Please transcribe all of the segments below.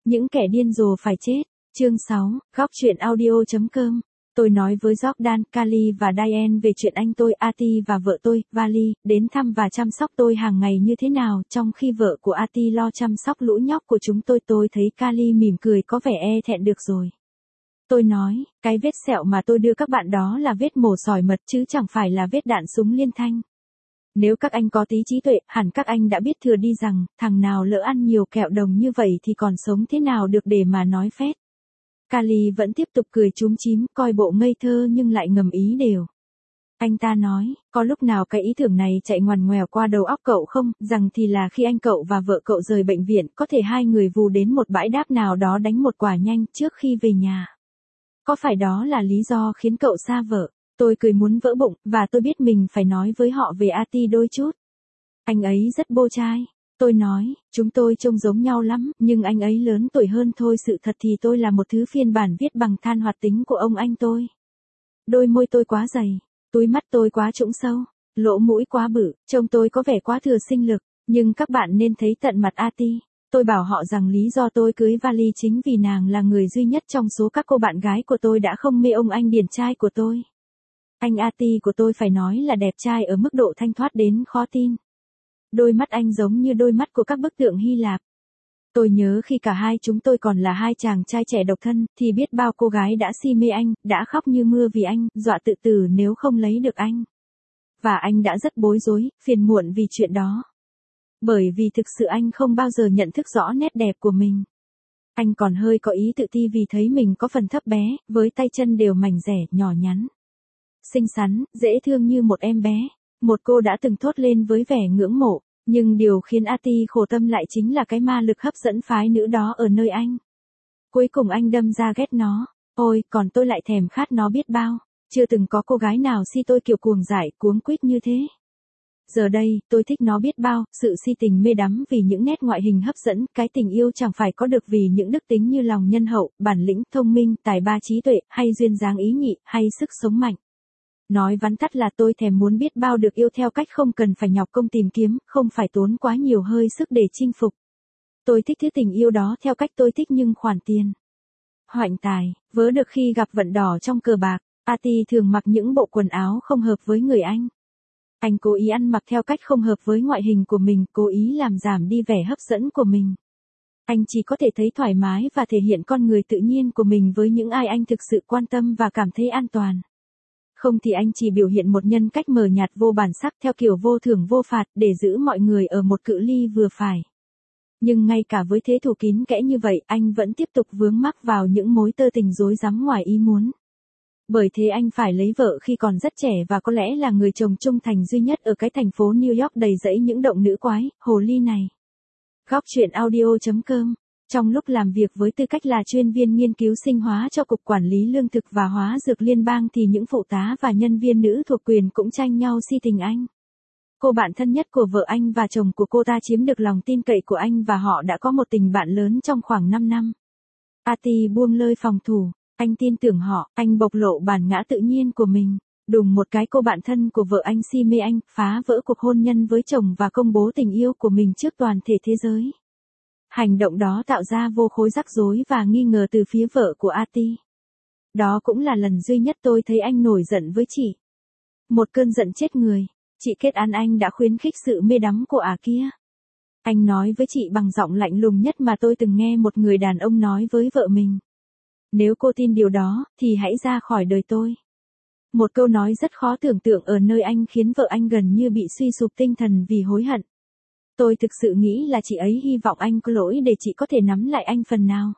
Những kẻ điên rồ phải chết. Chương 6, góc truyện audio.com. Tôi nói với Jordan, Kali và Diane về chuyện anh tôi, Ati và vợ tôi, Vali, đến thăm và chăm sóc tôi hàng ngày như thế nào, trong khi vợ của Ati lo chăm sóc lũ nhóc của chúng tôi thấy Kali mỉm cười có vẻ e thẹn được rồi. Tôi nói, cái vết sẹo mà tôi đưa các bạn đó là vết mổ sỏi mật chứ chẳng phải là vết đạn súng liên thanh. Nếu các anh có tí trí tuệ, hẳn các anh đã biết thừa đi rằng, thằng nào lỡ ăn nhiều kẹo đồng như vậy thì còn sống thế nào được để mà nói phét. Kali vẫn tiếp tục cười chúm chím, coi bộ ngây thơ nhưng lại ngầm ý đều. Anh ta nói, có lúc nào cái ý tưởng này chạy ngoằn ngoèo qua đầu óc cậu không, rằng thì là khi anh cậu và vợ cậu rời bệnh viện, có thể hai người vù đến một bãi đáp nào đó đánh một quả nhanh trước khi về nhà. Có phải đó là lý do khiến cậu xa vợ? Tôi cười muốn vỡ bụng, và tôi biết mình phải nói với họ về Ati đôi chút. Anh ấy rất bô trai. Tôi nói, chúng tôi trông giống nhau lắm, nhưng anh ấy lớn tuổi hơn thôi, sự thật thì tôi là một thứ phiên bản viết bằng than hoạt tính của ông anh tôi. Đôi môi tôi quá dày, túi mắt tôi quá trũng sâu, lỗ mũi quá bự, trông tôi có vẻ quá thừa sinh lực, nhưng các bạn nên thấy tận mặt Ati. Tôi bảo họ rằng lý do tôi cưới Vali chính vì nàng là người duy nhất trong số các cô bạn gái của tôi đã không mê ông anh điển trai của tôi. Anh Ati của tôi phải nói là đẹp trai ở mức độ thanh thoát đến khó tin. Đôi mắt anh giống như đôi mắt của các bức tượng Hy Lạp. Tôi nhớ khi cả hai chúng tôi còn là hai chàng trai trẻ độc thân, thì biết bao cô gái đã si mê anh, đã khóc như mưa vì anh, dọa tự tử nếu không lấy được anh. Và anh đã rất bối rối, phiền muộn vì chuyện đó. Bởi vì thực sự anh không bao giờ nhận thức rõ nét đẹp của mình. Anh còn hơi có ý tự ti vì thấy mình có phần thấp bé, với tay chân đều mảnh dẻ, nhỏ nhắn. Xinh xắn, dễ thương như một em bé. Một cô đã từng thốt lên với vẻ ngưỡng mộ, nhưng điều khiến Ati khổ tâm lại chính là cái ma lực hấp dẫn phái nữ đó ở nơi anh. Cuối cùng anh đâm ra ghét nó. Ôi, còn tôi lại thèm khát nó biết bao. Chưa từng có cô gái nào si tôi kiểu cuồng dại, cuống quýt như thế. Giờ đây, tôi thích nó biết bao, sự si tình mê đắm vì những nét ngoại hình hấp dẫn, cái tình yêu chẳng phải có được vì những đức tính như lòng nhân hậu, bản lĩnh, thông minh, tài ba trí tuệ, hay duyên dáng ý nhị, hay sức sống mạnh. Nói vắn tắt là tôi thèm muốn biết bao được yêu theo cách không cần phải nhọc công tìm kiếm, không phải tốn quá nhiều hơi sức để chinh phục. Tôi thích thứ tình yêu đó theo cách tôi thích nhưng khoản tiền. Hoạnh tài, vớ được khi gặp vận đỏ trong cờ bạc, Ati thường mặc những bộ quần áo không hợp với người anh. Anh cố ý ăn mặc theo cách không hợp với ngoại hình của mình, cố ý làm giảm đi vẻ hấp dẫn của mình. Anh chỉ có thể thấy thoải mái và thể hiện con người tự nhiên của mình với những ai anh thực sự quan tâm và cảm thấy an toàn. Không thì anh chỉ biểu hiện một nhân cách mờ nhạt vô bản sắc theo kiểu vô thưởng vô phạt để giữ mọi người ở một cự ly vừa phải. Nhưng ngay cả với thế thủ kín kẽ như vậy, anh vẫn tiếp tục vướng mắc vào những mối tơ tình rối rắm ngoài ý muốn. Bởi thế anh phải lấy vợ khi còn rất trẻ và có lẽ là người chồng trung thành duy nhất ở cái thành phố New York đầy rẫy những động nữ quái, hồ ly này. Góc truyện audio.com. Trong lúc làm việc với tư cách là chuyên viên nghiên cứu sinh hóa cho Cục Quản lý Lương thực và Hóa dược Liên bang thì những phụ tá và nhân viên nữ thuộc quyền cũng tranh nhau si tình anh. Cô bạn thân nhất của vợ anh và chồng của cô ta chiếm được lòng tin cậy của anh và họ đã có một tình bạn lớn trong khoảng 5 năm. Ati buông lơi phòng thủ, anh tin tưởng họ, anh bộc lộ bản ngã tự nhiên của mình. Đùng một cái cô bạn thân của vợ anh si mê anh, phá vỡ cuộc hôn nhân với chồng và công bố tình yêu của mình trước toàn thể thế giới. Hành động đó tạo ra vô khối rắc rối và nghi ngờ từ phía vợ của Ati. Đó cũng là lần duy nhất tôi thấy anh nổi giận với chị. Một cơn giận chết người, chị kết án anh đã khuyến khích sự mê đắm của kia. Anh nói với chị bằng giọng lạnh lùng nhất mà tôi từng nghe một người đàn ông nói với vợ mình. Nếu cô tin điều đó, thì hãy ra khỏi đời tôi. Một câu nói rất khó tưởng tượng ở nơi anh khiến vợ anh gần như bị suy sụp tinh thần vì hối hận. Tôi thực sự nghĩ là chị ấy hy vọng anh có lỗi để chị có thể nắm lại anh phần nào.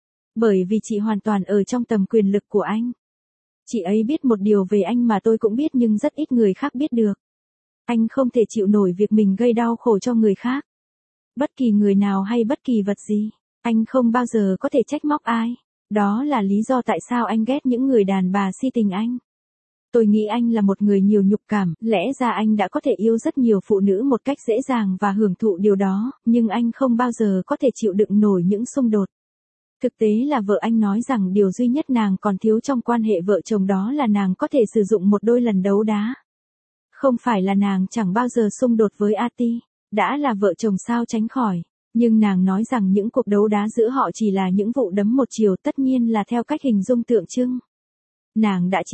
Bởi vì chị hoàn toàn ở trong tầm quyền lực của anh. Chị ấy biết một điều về anh mà tôi cũng biết nhưng rất ít người khác biết được. Anh không thể chịu nổi việc mình gây đau khổ cho người khác. Bất kỳ người nào hay bất kỳ vật gì, anh không bao giờ có thể trách móc ai. Đó là lý do tại sao anh ghét những người đàn bà si tình anh. Tôi nghĩ anh là một người nhiều nhục cảm, lẽ ra anh đã có thể yêu rất nhiều phụ nữ một cách dễ dàng và hưởng thụ điều đó, nhưng anh không bao giờ có thể chịu đựng nổi những xung đột. Thực tế là vợ anh nói rằng điều duy nhất nàng còn thiếu trong quan hệ vợ chồng đó là nàng có thể sử dụng một đôi lần đấu đá. Không phải là nàng chẳng bao giờ xung đột với Ati, đã là vợ chồng sao tránh khỏi. Nhưng nàng nói rằng những cuộc đấu đá giữa họ chỉ là những vụ đấm một chiều, tất nhiên là theo cách hình dung tượng trưng. Nàng đã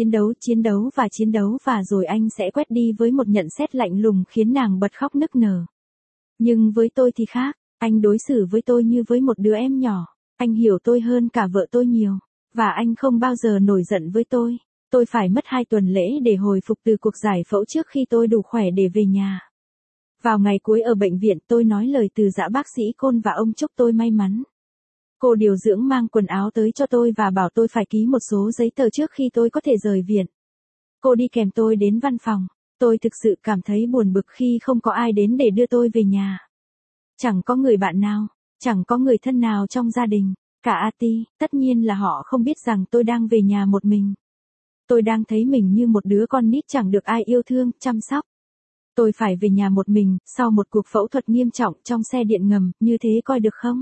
chiến đấu và rồi anh sẽ quét đi với một nhận xét lạnh lùng khiến nàng bật khóc nức nở. Nhưng với tôi thì khác, anh đối xử với tôi như với một đứa em nhỏ. Anh hiểu tôi hơn cả vợ tôi nhiều. Và anh không bao giờ nổi giận với tôi. Tôi phải mất 2 tuần lễ để hồi phục từ cuộc giải phẫu trước khi tôi đủ khỏe để về nhà. Vào ngày cuối ở bệnh viện tôi nói lời từ giã bác sĩ Côn và ông chúc tôi may mắn. Cô điều dưỡng mang quần áo tới cho tôi và bảo tôi phải ký một số giấy tờ trước khi tôi có thể rời viện. Cô đi kèm tôi đến văn phòng. Tôi thực sự cảm thấy buồn bực khi không có ai đến để đưa tôi về nhà. Chẳng có người bạn nào, chẳng có người thân nào trong gia đình, cả Ati, tất nhiên là họ không biết rằng tôi đang về nhà một mình. Tôi đang thấy mình như một đứa con nít chẳng được ai yêu thương, chăm sóc. Tôi phải về nhà một mình, sau một cuộc phẫu thuật nghiêm trọng trong xe điện ngầm, như thế coi được không?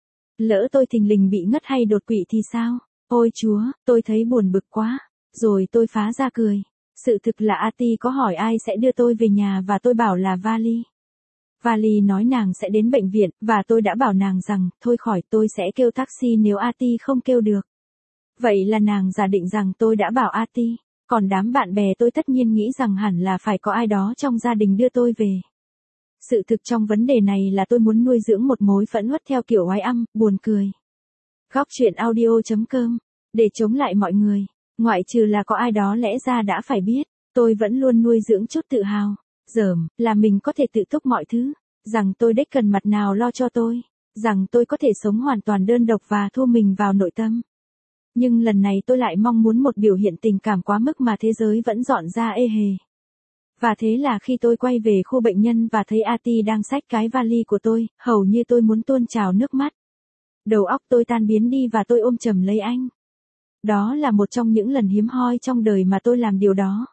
Lỡ tôi thình lình bị ngất hay đột quỵ thì sao? Ôi Chúa, tôi thấy buồn bực quá. Rồi tôi phá ra cười. Sự thực là Ati có hỏi ai sẽ đưa tôi về nhà và tôi bảo là Vali. Vali nói nàng sẽ đến bệnh viện, và tôi đã bảo nàng rằng, thôi khỏi tôi sẽ kêu taxi nếu Ati không kêu được. Vậy là nàng giả định rằng tôi đã bảo Ati, còn đám bạn bè tôi tất nhiên nghĩ rằng hẳn là phải có ai đó trong gia đình đưa tôi về. Sự thực trong vấn đề này là tôi muốn nuôi dưỡng một mối phẫn uất theo kiểu oái âm, buồn cười. Góc truyện audio.com. Để chống lại mọi người, ngoại trừ là có ai đó lẽ ra đã phải biết, tôi vẫn luôn nuôi dưỡng chút tự hào. Là mình có thể tự túc mọi thứ, rằng tôi đếch cần mặt nào lo cho tôi, rằng tôi có thể sống hoàn toàn đơn độc và thu mình vào nội tâm. Nhưng lần này tôi lại mong muốn một biểu hiện tình cảm quá mức mà thế giới vẫn dọn ra ê hề. Và thế là khi tôi quay về khu bệnh nhân và thấy Ati đang xách cái vali của tôi, hầu như tôi muốn tuôn trào nước mắt. Đầu óc tôi tan biến đi và tôi ôm chầm lấy anh. Đó là một trong những lần hiếm hoi trong đời mà tôi làm điều đó.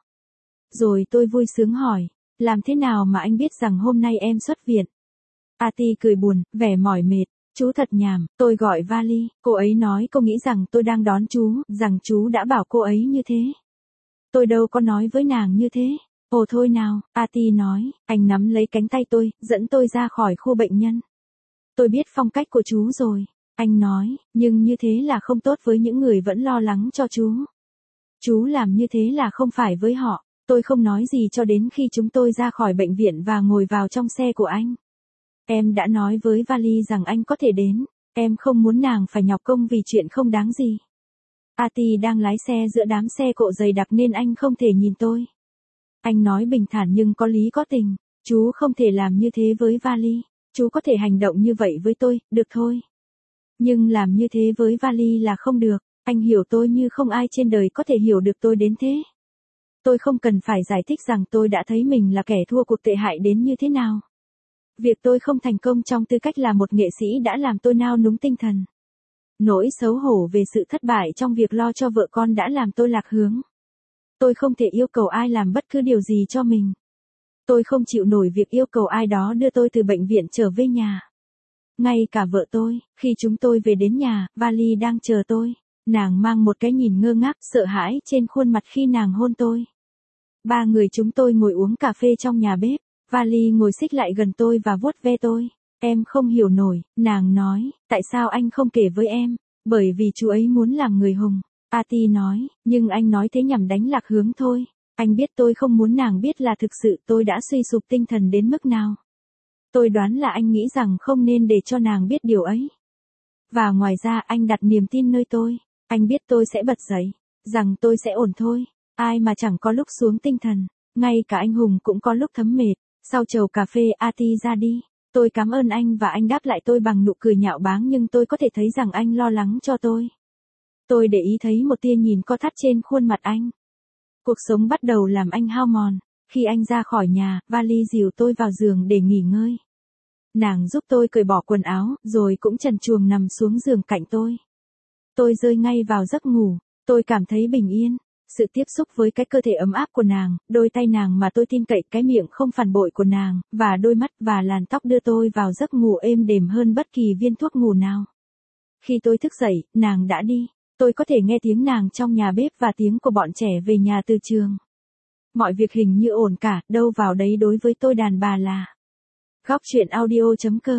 Rồi tôi vui sướng hỏi, làm thế nào mà anh biết rằng hôm nay em xuất viện? Ati cười buồn, vẻ mỏi mệt. Chú thật nhàm, tôi gọi Vali, cô ấy nói cô nghĩ rằng tôi đang đón chú, rằng chú đã bảo cô ấy như thế. Tôi đâu có nói với nàng như thế. Ồ thôi nào, Ati nói, anh nắm lấy cánh tay tôi, dẫn tôi ra khỏi khu bệnh nhân. Tôi biết phong cách của chú rồi, anh nói, nhưng như thế là không tốt với những người vẫn lo lắng cho chú. Chú làm như thế là không phải với họ. Tôi không nói gì cho đến khi chúng tôi ra khỏi bệnh viện và ngồi vào trong xe của anh. Em đã nói với Vali rằng anh có thể đến, em không muốn nàng phải nhọc công vì chuyện không đáng gì. Ati đang lái xe giữa đám xe cộ dày đặc nên anh không thể nhìn tôi. Anh nói bình thản nhưng có lý có tình, chú không thể làm như thế với Vali, chú có thể hành động như vậy với tôi, được thôi. Nhưng làm như thế với Vali là không được, anh hiểu tôi như không ai trên đời có thể hiểu được tôi đến thế. Tôi không cần phải giải thích rằng tôi đã thấy mình là kẻ thua cuộc tệ hại đến như thế nào. Việc tôi không thành công trong tư cách là một nghệ sĩ đã làm tôi nao núng tinh thần. Nỗi xấu hổ về sự thất bại trong việc lo cho vợ con đã làm tôi lạc hướng. Tôi không thể yêu cầu ai làm bất cứ điều gì cho mình. Tôi không chịu nổi việc yêu cầu ai đó đưa tôi từ bệnh viện trở về nhà. Ngay cả vợ tôi, khi chúng tôi về đến nhà, Vali đang chờ tôi. Nàng mang một cái nhìn ngơ ngác, sợ hãi trên khuôn mặt khi nàng hôn tôi. 3 người chúng tôi ngồi uống cà phê trong nhà bếp. Vali ngồi xích lại gần tôi và vuốt ve tôi. Em không hiểu nổi, nàng nói, tại sao anh không kể với em? Bởi vì chú ấy muốn làm người hùng. Ati nói, nhưng anh nói thế nhằm đánh lạc hướng thôi. Anh biết tôi không muốn nàng biết là thực sự tôi đã suy sụp tinh thần đến mức nào. Tôi đoán là anh nghĩ rằng không nên để cho nàng biết điều ấy. Và ngoài ra anh đặt niềm tin nơi tôi. Anh biết tôi sẽ bật dậy, rằng tôi sẽ ổn thôi. Ai mà chẳng có lúc xuống tinh thần, ngay cả anh hùng cũng có lúc thấm mệt. Sau chầu cà phê Ati ra đi. Tôi cảm ơn anh và anh đáp lại tôi bằng nụ cười nhạo báng nhưng tôi có thể thấy rằng anh lo lắng cho tôi. Tôi để ý thấy một tia nhìn co thắt trên khuôn mặt anh. Cuộc sống bắt đầu làm anh hao mòn. Khi anh ra khỏi nhà, Vali dìu tôi vào giường để nghỉ ngơi. Nàng giúp tôi cởi bỏ quần áo, rồi cũng trần truồng nằm xuống giường cạnh tôi. Tôi rơi ngay vào giấc ngủ. Tôi cảm thấy bình yên. Sự tiếp xúc với cái cơ thể ấm áp của nàng, đôi tay nàng mà tôi tin cậy, cái miệng không phản bội của nàng, và đôi mắt và làn tóc đưa tôi vào giấc ngủ êm đềm hơn bất kỳ viên thuốc ngủ nào. Khi tôi thức dậy, nàng đã đi. Tôi có thể nghe tiếng nàng trong nhà bếp và tiếng của bọn trẻ về nhà từ trường. Mọi việc hình như ổn cả, đâu vào đấy đối với tôi đàn bà là. Góc truyện audio.com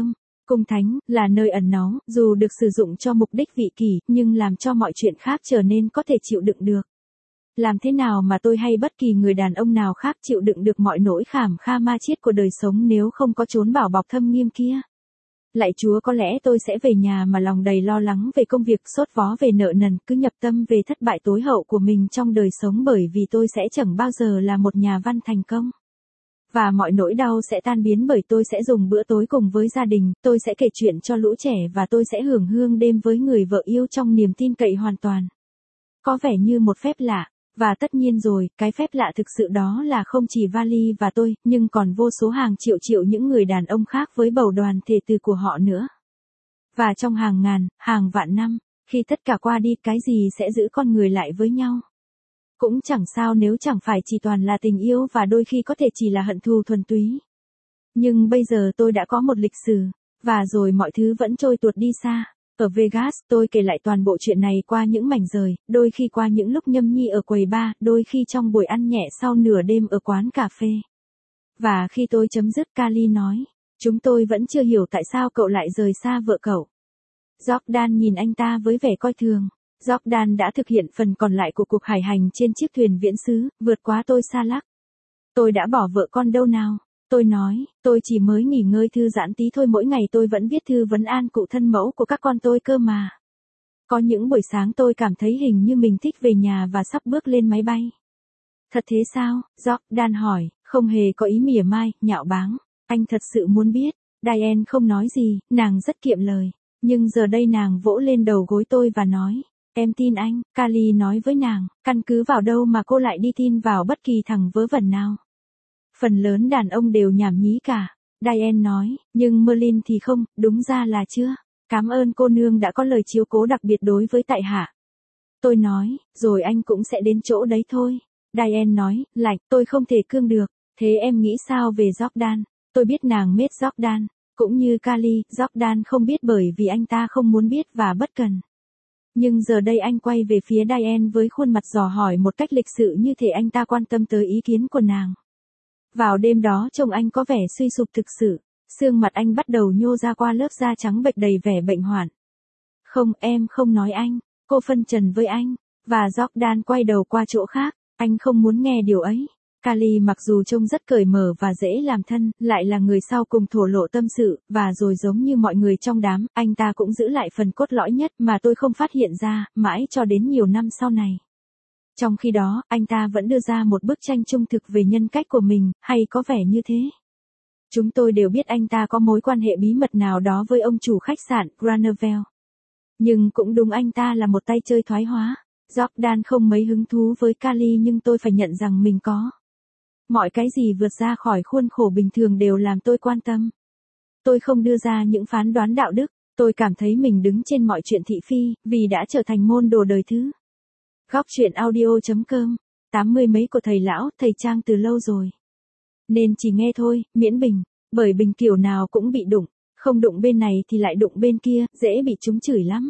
Cung thánh, là nơi ẩn náu, dù được sử dụng cho mục đích vị kỷ, nhưng làm cho mọi chuyện khác trở nên có thể chịu đựng được. Làm thế nào mà tôi hay bất kỳ người đàn ông nào khác chịu đựng được mọi nỗi khảm kha ma chiết của đời sống nếu không có chốn bảo bọc thâm nghiêm kia? Lạy Chúa, có lẽ tôi sẽ về nhà mà lòng đầy lo lắng về công việc, sốt vó về nợ nần, cứ nhập tâm về thất bại tối hậu của mình trong đời sống, bởi vì tôi sẽ chẳng bao giờ là một nhà văn thành công. Và mọi nỗi đau sẽ tan biến bởi tôi sẽ dùng bữa tối cùng với gia đình, tôi sẽ kể chuyện cho lũ trẻ và tôi sẽ hưởng hương đêm với người vợ yêu trong niềm tin cậy hoàn toàn. Có vẻ như một phép lạ. Và tất nhiên rồi, cái phép lạ thực sự đó là không chỉ Vali và tôi, nhưng còn vô số hàng triệu triệu những người đàn ông khác với bầu đoàn thể từ của họ nữa. Và trong hàng ngàn, hàng vạn năm, khi tất cả qua đi, cái gì sẽ giữ con người lại với nhau? Cũng chẳng sao nếu chẳng phải chỉ toàn là tình yêu và đôi khi có thể chỉ là hận thù thuần túy. Nhưng bây giờ tôi đã có một lịch sử, và rồi mọi thứ vẫn trôi tuột đi xa. Ở Vegas, tôi kể lại toàn bộ chuyện này qua những mảnh rời, đôi khi qua những lúc nhâm nhi ở quầy bar, đôi khi trong buổi ăn nhẹ sau nửa đêm ở quán cà phê. Và khi tôi chấm dứt, Kali nói, chúng tôi vẫn chưa hiểu tại sao cậu lại rời xa vợ cậu. Jordan nhìn anh ta với vẻ coi thường. Jordan đã thực hiện phần còn lại của cuộc hải hành trên chiếc thuyền viễn xứ, vượt quá tôi xa lắc. Tôi đã bỏ vợ con đâu nào? Tôi nói, tôi chỉ mới nghỉ ngơi thư giãn tí thôi, mỗi ngày tôi vẫn viết thư vấn an cụ thân mẫu của các con tôi cơ mà. Có những buổi sáng tôi cảm thấy hình như mình thích về nhà và sắp bước lên máy bay. Thật thế sao? Jordan hỏi, không hề có ý mỉa mai, nhạo báng. Anh thật sự muốn biết. Diane không nói gì, nàng rất kiệm lời. Nhưng giờ đây nàng vỗ lên đầu gối tôi và nói, em tin anh. Kali nói với nàng, căn cứ vào đâu mà cô lại đi tin vào bất kỳ thằng vớ vẩn nào? Phần lớn đàn ông đều nhảm nhí cả. Diane nói, nhưng Merlin thì không, đúng ra là chưa. Cảm ơn cô nương đã có lời chiếu cố đặc biệt đối với tại hạ. Tôi nói, rồi anh cũng sẽ đến chỗ đấy thôi. Diane nói, lạnh, tôi không thể cương được. Thế em nghĩ sao về Jordan? Tôi biết nàng mết Jordan. Cũng như Kali, Jordan không biết bởi vì anh ta không muốn biết và bất cần. Nhưng giờ đây anh quay về phía Diane với khuôn mặt dò hỏi một cách lịch sự như thể anh ta quan tâm tới ý kiến của nàng. Vào đêm đó trông anh có vẻ suy sụp thực sự, xương mặt anh bắt đầu nhô ra qua lớp da trắng bệch đầy vẻ bệnh hoạn. Không, em không nói anh, cô phân trần với anh, và Jordan quay đầu qua chỗ khác, anh không muốn nghe điều ấy. Kali mặc dù trông rất cởi mở và dễ làm thân, lại là người sau cùng thổ lộ tâm sự, và rồi giống như mọi người trong đám, anh ta cũng giữ lại phần cốt lõi nhất mà tôi không phát hiện ra, mãi cho đến nhiều năm sau này. Trong khi đó, anh ta vẫn đưa ra một bức tranh trung thực về nhân cách của mình, hay có vẻ như thế. Chúng tôi đều biết anh ta có mối quan hệ bí mật nào đó với ông chủ khách sạn, Granville. Nhưng cũng đúng, anh ta là một tay chơi thoái hóa. Jordan không mấy hứng thú với Kali, nhưng tôi phải nhận rằng mình có. Mọi cái gì vượt ra khỏi khuôn khổ bình thường đều làm tôi quan tâm. Tôi không đưa ra những phán đoán đạo đức, tôi cảm thấy mình đứng trên mọi chuyện thị phi, vì đã trở thành môn đồ đời thứ. Góc truyện audio.com, 80 mấy của thầy lão, thầy Trang từ lâu rồi. Nên chỉ nghe thôi, miễn bình, bởi bình kiểu nào cũng bị đụng, không đụng bên này thì lại đụng bên kia, dễ bị chúng chửi lắm.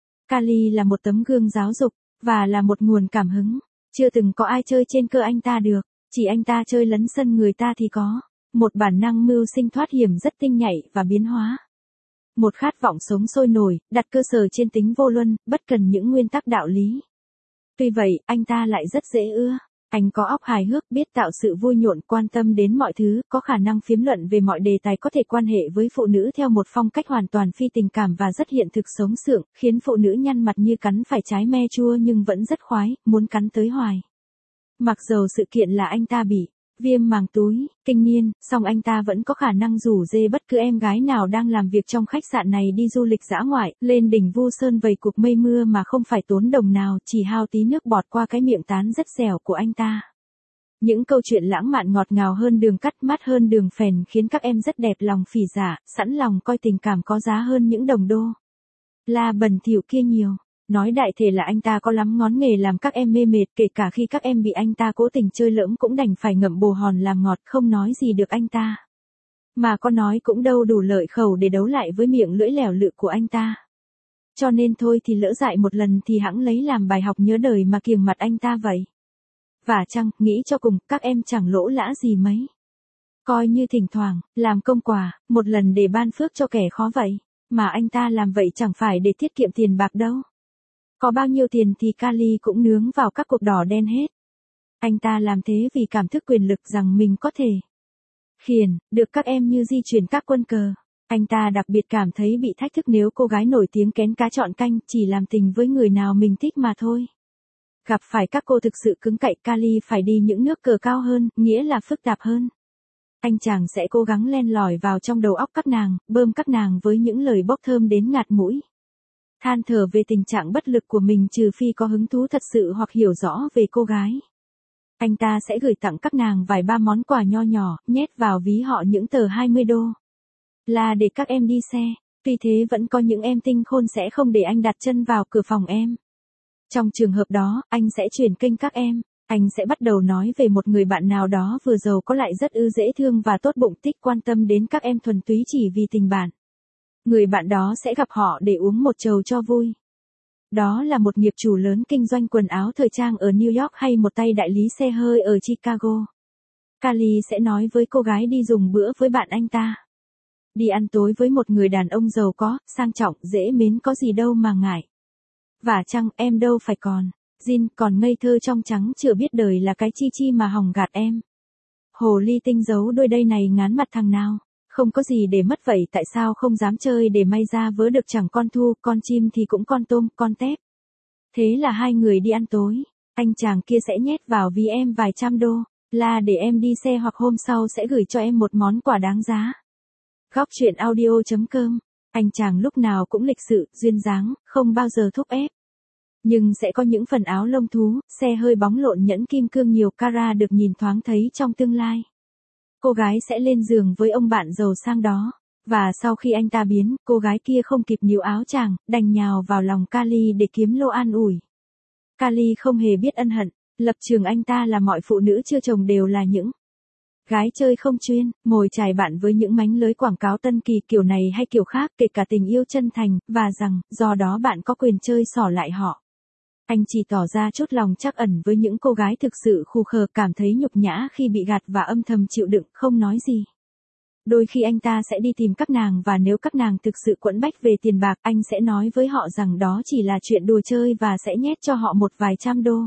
Kali là một tấm gương giáo dục, và là một nguồn cảm hứng. Chưa từng có ai chơi trên cơ anh ta được, chỉ anh ta chơi lấn sân người ta thì có. Một bản năng mưu sinh thoát hiểm rất tinh nhạy và biến hóa. Một khát vọng sống sôi nổi, đặt cơ sở trên tính vô luân, bất cần những nguyên tắc đạo lý. Tuy vậy, anh ta lại rất dễ ưa. Anh có óc hài hước, biết tạo sự vui nhộn, quan tâm đến mọi thứ, có khả năng phiếm luận về mọi đề tài có thể quan hệ với phụ nữ theo một phong cách hoàn toàn phi tình cảm và rất hiện thực sống sượng, khiến phụ nữ nhăn mặt như cắn phải trái me chua nhưng vẫn rất khoái, muốn cắn tới hoài. Mặc dầu sự kiện là anh ta bị viêm màng túi, kinh niên, song anh ta vẫn có khả năng rủ dê bất cứ em gái nào đang làm việc trong khách sạn này đi du lịch dã ngoại, lên đỉnh Vu Sơn vầy cuộc mây mưa mà không phải tốn đồng nào, chỉ hao tí nước bọt qua cái miệng tán rất dẻo của anh ta. Những câu chuyện lãng mạn ngọt ngào hơn đường cắt, mát hơn đường phèn khiến các em rất đẹp lòng phỉ giả, sẵn lòng coi tình cảm có giá hơn những đồng đô la bẩn thỉu kia nhiều. Nói đại thể là anh ta có lắm ngón nghề làm các em mê mệt, kể cả khi các em bị anh ta cố tình chơi lỡm cũng đành phải ngậm bồ hòn làm ngọt, không nói gì được anh ta. Mà có nói cũng đâu đủ lợi khẩu để đấu lại với miệng lưỡi lẻo lự của anh ta. Cho nên thôi thì lỡ dại một lần thì hẵng lấy làm bài học nhớ đời mà kiềng mặt anh ta vậy. Và chăng, nghĩ cho cùng, các em chẳng lỗ lã gì mấy. Coi như thỉnh thoảng, làm công quà, một lần để ban phước cho kẻ khó vậy. Mà anh ta làm vậy chẳng phải để tiết kiệm tiền bạc đâu. Có bao nhiêu tiền thì Kali cũng nướng vào các cuộc đỏ đen hết. Anh ta làm thế vì cảm thức quyền lực rằng mình có thể khiển được các em như di chuyển các quân cờ. Anh ta đặc biệt cảm thấy bị thách thức nếu cô gái nổi tiếng kén cá chọn canh chỉ làm tình với người nào mình thích mà thôi. Gặp phải các cô thực sự cứng cậy, Kali phải đi những nước cờ cao hơn, nghĩa là phức tạp hơn. Anh chàng sẽ cố gắng len lỏi vào trong đầu óc các nàng, bơm các nàng với những lời bốc thơm đến ngạt mũi. Than thở về tình trạng bất lực của mình trừ phi có hứng thú thật sự hoặc hiểu rõ về cô gái. Anh ta sẽ gửi tặng các nàng vài ba món quà nho nhỏ, nhét vào ví họ những tờ 20 đô. Là để các em đi xe, tuy thế vẫn có những em tinh khôn sẽ không để anh đặt chân vào cửa phòng em. Trong trường hợp đó, anh sẽ chuyển kênh các em. Anh sẽ bắt đầu nói về một người bạn nào đó vừa giàu có lại rất dễ thương và tốt bụng, tích quan tâm đến các em thuần túy chỉ vì tình bạn. Người bạn đó sẽ gặp họ để uống một chầu cho vui. Đó là một nghiệp chủ lớn kinh doanh quần áo thời trang ở New York hay một tay đại lý xe hơi ở Chicago. Kali sẽ nói với cô gái đi dùng bữa với bạn anh ta. Đi ăn tối với một người đàn ông giàu có, sang trọng, dễ mến có gì đâu mà ngại. Và chăng em đâu phải còn. Jin còn ngây thơ trong trắng chưa biết đời là cái chi mà hòng gạt em. Hồ ly tinh giấu đôi đây này ngán mặt thằng nào. Không có gì để mất vậy tại sao không dám chơi để may ra vớ được chẳng con thu, con chim thì cũng con tôm, con tép. Thế là hai người đi ăn tối. Anh chàng kia sẽ nhét vào ví em vài trăm đô. Là để em đi xe hoặc hôm sau sẽ gửi cho em một món quà đáng giá. Góc truyện audio.com. Anh chàng lúc nào cũng lịch sự, duyên dáng, không bao giờ thúc ép. Nhưng sẽ có những phần áo lông thú, xe hơi bóng lộn nhẫn kim cương nhiều carat được nhìn thoáng thấy trong tương lai. Cô gái sẽ lên giường với ông bạn giàu sang đó. Và sau khi anh ta biến, cô gái kia không kịp níu áo chàng, đành nhào vào lòng Kali để kiếm lô an ủi. Kali không hề biết ân hận, lập trường anh ta là mọi phụ nữ chưa chồng đều là những gái chơi không chuyên, mồi chài bạn với những mánh lưới quảng cáo tân kỳ kiểu này hay kiểu khác, kể cả tình yêu chân thành, và rằng, do đó bạn có quyền chơi xỏ lại họ. Anh chỉ tỏ ra chút lòng trắc ẩn với những cô gái thực sự khù khờ, cảm thấy nhục nhã khi bị gạt và âm thầm chịu đựng, không nói gì. Đôi khi anh ta sẽ đi tìm các nàng và nếu các nàng thực sự quẫn bách về tiền bạc, anh sẽ nói với họ rằng đó chỉ là chuyện đùa chơi và sẽ nhét cho họ một vài trăm đô.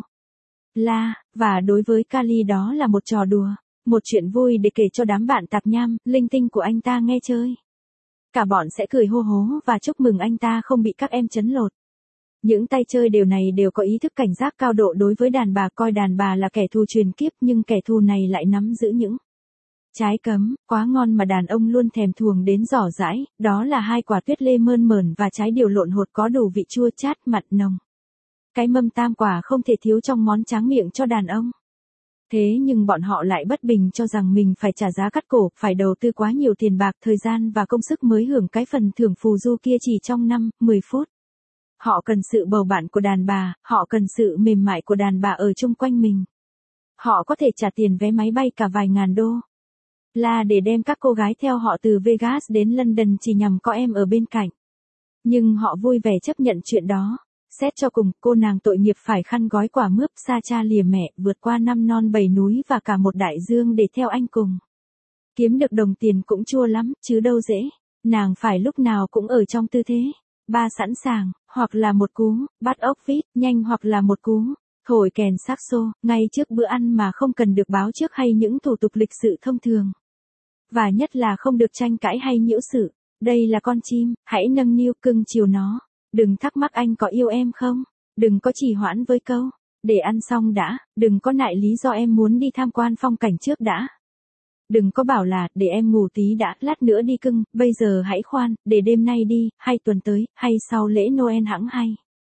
Và đối với Kali đó là một trò đùa, một chuyện vui để kể cho đám bạn tạp nham, linh tinh của anh ta nghe chơi. Cả bọn sẽ cười hô hố và chúc mừng anh ta không bị các em trấn lột. Những tay chơi đều này đều có ý thức cảnh giác cao độ đối với đàn bà, coi đàn bà là kẻ thù truyền kiếp, nhưng kẻ thù này lại nắm giữ những trái cấm, quá ngon mà đàn ông luôn thèm thuồng đến giỏ giãi, đó là hai quả tuyết lê mơn mởn và trái điều lộn hột có đủ vị chua chát mặn nồng. Cái mâm tam quả không thể thiếu trong món tráng miệng cho đàn ông. Thế nhưng bọn họ lại bất bình cho rằng mình phải trả giá cắt cổ, phải đầu tư quá nhiều tiền bạc, thời gian và công sức mới hưởng cái phần thưởng phù du kia chỉ trong 5, 10 phút. Họ cần sự bầu bạn của đàn bà, họ cần sự mềm mại của đàn bà ở chung quanh mình. Họ có thể trả tiền vé máy bay cả vài ngàn đô. Là để đem các cô gái theo họ từ Vegas đến London chỉ nhằm có em ở bên cạnh. Nhưng họ vui vẻ chấp nhận chuyện đó. Xét cho cùng, cô nàng tội nghiệp phải khăn gói quả mướp xa cha lìa mẹ, vượt qua 5 non 7 núi và cả một đại dương để theo anh cùng. Kiếm được đồng tiền cũng chua lắm, chứ đâu dễ. Nàng phải lúc nào cũng ở trong tư thế ba sẵn sàng, hoặc là một cú bắt ốc vít nhanh, hoặc là một cú thổi kèn saxo ngay trước bữa ăn mà không cần được báo trước hay những thủ tục lịch sự thông thường. Và nhất là không được tranh cãi hay nhiễu sự. Đây là con chim, hãy nâng niu cưng chiều nó. Đừng thắc mắc anh có yêu em không. Đừng có trì hoãn với câu để ăn xong đã. Đừng có nại lý do em muốn đi tham quan phong cảnh trước đã. Đừng có bảo là để em ngủ tí đã, lát nữa đi cưng, bây giờ hãy khoan, để đêm nay đi, hay tuần tới, hay sau lễ Noel hẵng hay.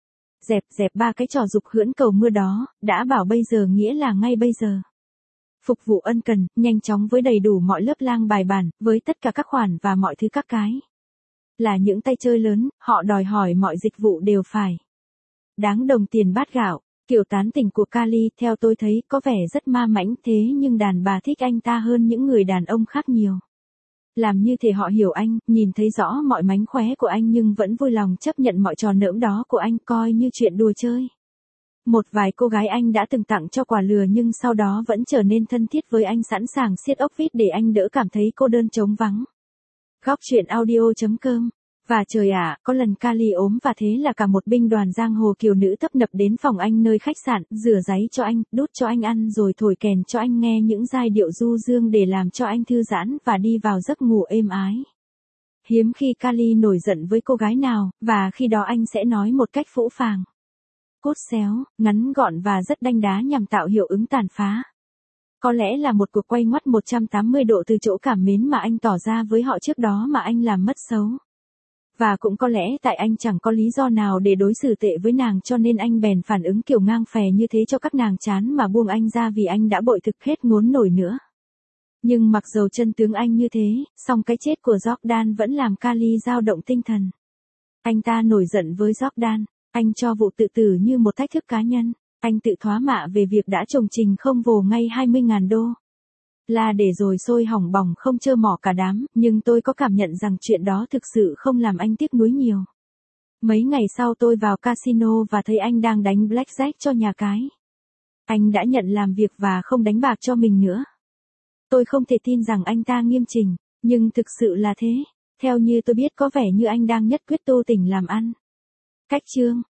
Dẹp ba cái trò dục hưỡn cầu mưa đó, đã bảo bây giờ nghĩa là ngay bây giờ. Phục vụ ân cần, nhanh chóng với đầy đủ mọi lớp lang bài bản, với tất cả các khoản và mọi thứ các cái. Là những tay chơi lớn, họ đòi hỏi mọi dịch vụ đều phải đáng đồng tiền bát gạo. Kiểu tán tỉnh của Kali theo tôi thấy có vẻ rất ma mãnh, thế nhưng đàn bà thích anh ta hơn những người đàn ông khác nhiều. Làm như thể họ hiểu anh, nhìn thấy rõ mọi mánh khóe của anh nhưng vẫn vui lòng chấp nhận mọi trò nỡm đó của anh, coi như chuyện đùa chơi. Một vài cô gái anh đã từng tặng cho quà lừa nhưng sau đó vẫn trở nên thân thiết với anh, sẵn sàng siết ốc vít để anh đỡ cảm thấy cô đơn trống vắng. Góc truyện audio.com. Và trời ạ, có lần Kali ốm và thế là cả một binh đoàn giang hồ kiều nữ tấp nập đến phòng anh nơi khách sạn, rửa ráy cho anh, đút cho anh ăn rồi thổi kèn cho anh nghe những giai điệu du dương để làm cho anh thư giãn và đi vào giấc ngủ êm ái. Hiếm khi Kali nổi giận với cô gái nào, và khi đó anh sẽ nói một cách phũ phàng, cốt xéo, ngắn gọn và rất đanh đá nhằm tạo hiệu ứng tàn phá. Có lẽ là một cuộc quay ngoắt 180 độ từ chỗ cảm mến mà anh tỏ ra với họ trước đó mà anh làm mất xấu. Và cũng có lẽ tại anh chẳng có lý do nào để đối xử tệ với nàng cho nên anh bèn phản ứng kiểu ngang phè như thế cho các nàng chán mà buông anh ra vì anh đã bội thực hết ngốn nổi nữa. Nhưng mặc dầu chân tướng anh như thế, song cái chết của Jordan vẫn làm Kali dao động tinh thần. Anh ta nổi giận với Jordan, anh cho vụ tự tử như một thách thức cá nhân, anh tự thoá mạ về việc đã chồng trình không vồ ngay 20.000 đô. Là để rồi sôi hỏng bỏng không trơ mỏ cả đám, nhưng tôi có cảm nhận rằng chuyện đó thực sự không làm anh tiếc nuối nhiều. Mấy ngày sau tôi vào casino và thấy anh đang đánh blackjack cho nhà cái. Anh đã nhận làm việc và không đánh bạc cho mình nữa. Tôi không thể tin rằng anh ta nghiêm chỉnh, nhưng thực sự là thế. Theo như tôi biết có vẻ như anh đang nhất quyết tô tỉnh làm ăn. Cách chương